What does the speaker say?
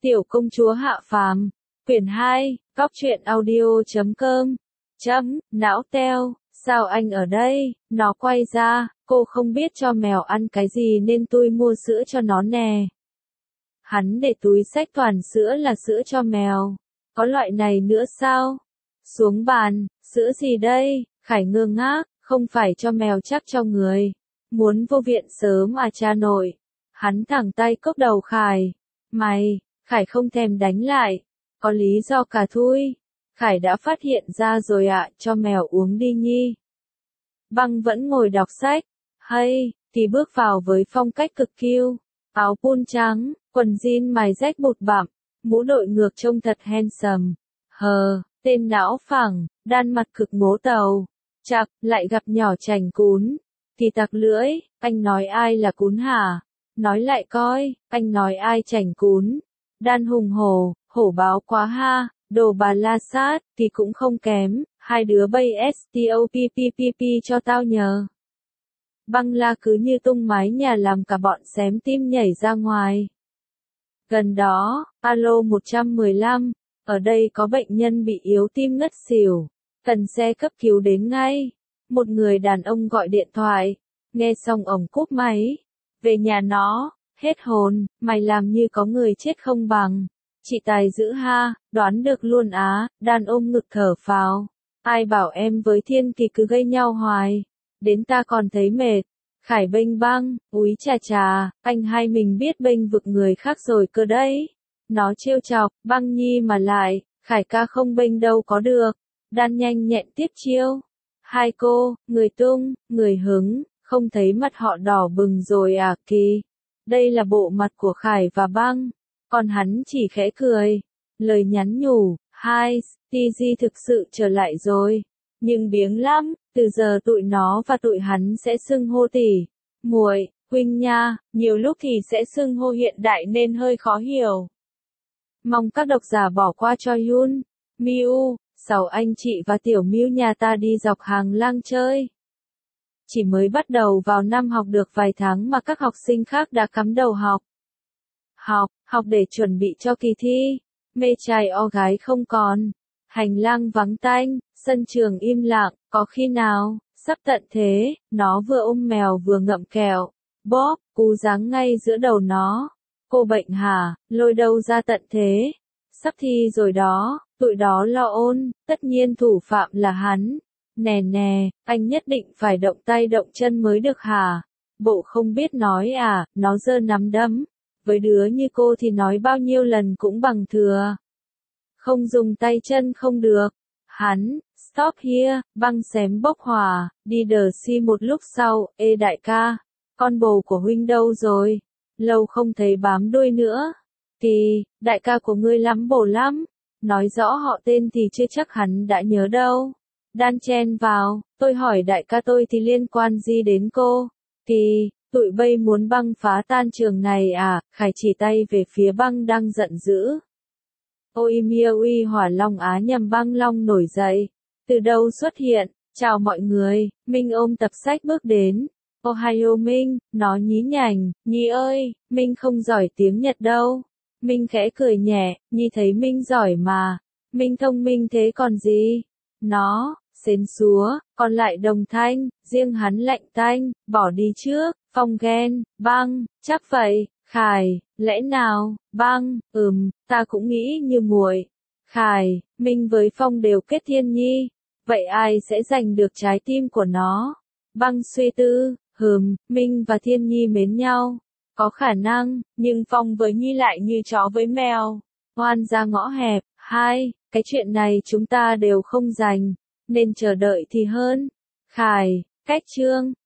Tiểu công chúa hạ phàm, quyển 2, góc truyện audio.com. Não teo, sao anh ở đây? Nó quay ra, cô không biết cho mèo ăn cái gì nên tôi mua sữa cho nó nè. Hắn để túi xách toàn sữa là sữa cho mèo. Có loại này nữa sao? Xuống bàn, sữa gì đây? Khải ngơ ngác, không phải cho mèo chắc cho người. Muốn vô viện sớm à cha nội. Hắn thẳng tay cốc đầu Khải. Mày, Khải không thèm đánh lại. Có lý do cả thui. Khải đã phát hiện ra rồi ạ, cho mèo uống đi nhi. Băng vẫn ngồi đọc sách. Hay, thì bước vào với phong cách cực kiêu. Áo pun trắng, quần jean mài rách bụt bặm, mũ đội ngược trông thật handsome. Tên não phẳng, đan mặt cực ngố tàu. Chạc, lại gặp nhỏ chảnh cún. Thì tặc lưỡi, anh nói ai là cún hả? Nói lại coi, anh nói ai chảnh cún? Đan hùng hổ, hổ báo quá ha, đồ bà la sát, thì cũng không kém, hai đứa bay stoppp cho tao nhờ. Băng la cứ như tung mái nhà làm cả bọn xém tim nhảy ra ngoài. Gần đó, alo 115, ở đây có bệnh nhân bị yếu tim ngất xỉu, cần xe cấp cứu đến ngay. Một người đàn ông gọi điện thoại, nghe xong ổng cúp máy. Về nhà nó, hết hồn, mày làm như có người chết không bằng. Chị tài dữ ha, đoán được luôn á, đàn ôm ngực thở phào. Ai bảo em với Thiên Kỳ cứ gây nhau hoài, đến ta còn thấy mệt. Khải bênh băng, úi chà chà, anh hai mình biết bênh vực người khác rồi cơ đấy. Nó trêu chọc, băng nhi mà lại, Khải ca không bênh đâu có được. Đan nhanh nhẹn tiếp chiêu. Hai cô, người tung, người hứng, không thấy mặt họ đỏ bừng rồi à Kỳ. Đây là bộ mặt của Khải và băng, còn hắn chỉ khẽ cười. Lời nhắn nhủ, hai, TG thực sự trở lại rồi. Nhưng biếng lắm, từ giờ tụi nó và tụi hắn sẽ xưng hô tỷ, muội, huynh nha, nhiều lúc thì sẽ xưng hô hiện đại nên hơi khó hiểu. Mong các độc giả bỏ qua cho Yun, Miu, 6 anh chị và tiểu Miu nhà ta đi dọc hàng lang chơi. Chỉ mới bắt đầu vào năm học được vài tháng mà các học sinh khác đã cắm đầu học. Học để chuẩn bị cho kỳ thi. Mê trai o gái không còn. Hành lang vắng tanh, sân trường im lặng, có khi nào, sắp tận thế, nó vừa ôm mèo vừa ngậm kẹo. Bóp, cú giáng ngay giữa đầu nó. Cô bệnh hả, lôi đâu ra tận thế. Sắp thi rồi đó, tụi đó lo ôn, tất nhiên thủ phạm là hắn. Nè, anh nhất định phải động tay động chân mới được hả? Bộ không biết nói à, nó giơ nắm đấm. Với đứa như cô thì nói bao nhiêu lần cũng bằng thừa. Không dùng tay chân không được. Hắn, stop here, băng xém bốc hỏa, đi đờ si một lúc sau, ê đại ca, con bồ của huynh đâu rồi? Lâu không thấy bám đuôi nữa. Kỳ, đại ca của ngươi lắm bổ lắm. Nói rõ họ tên thì chưa chắc hắn đã nhớ đâu. Đan chen vào, tôi hỏi đại ca tôi thì liên quan gì đến cô? Kỳ, tụi bay muốn băng phá tan trường này à? Khải chỉ tay về phía băng đang giận dữ. Ôi miêu uy hỏa long á nhằm băng long nổi dậy. Từ đâu xuất hiện? Chào mọi người, Minh ôm tập sách bước đến. Ohio Minh, nó nhí nhảnh, Nhi ơi, Minh không giỏi tiếng Nhật đâu. Minh khẽ cười nhẹ, Nhi thấy Minh giỏi mà. Minh thông minh thế còn gì? Nó, xến xúa, còn lại đồng thanh, riêng hắn lạnh tanh, bỏ đi trước, Phong ghen, băng, chắc vậy, Khải, lẽ nào, băng, ta cũng nghĩ như muội. Khải, Minh với Phong đều kết thiên nhi, vậy ai sẽ giành được trái tim của nó? Băng suy tư, Minh và Thiên Nhi mến nhau, có khả năng, nhưng Phong với Nhi lại như chó với mèo, oan ra ngõ hẹp. Hai, cái chuyện này chúng ta đều không giành, nên chờ đợi thì hơn. Khải, cách chương.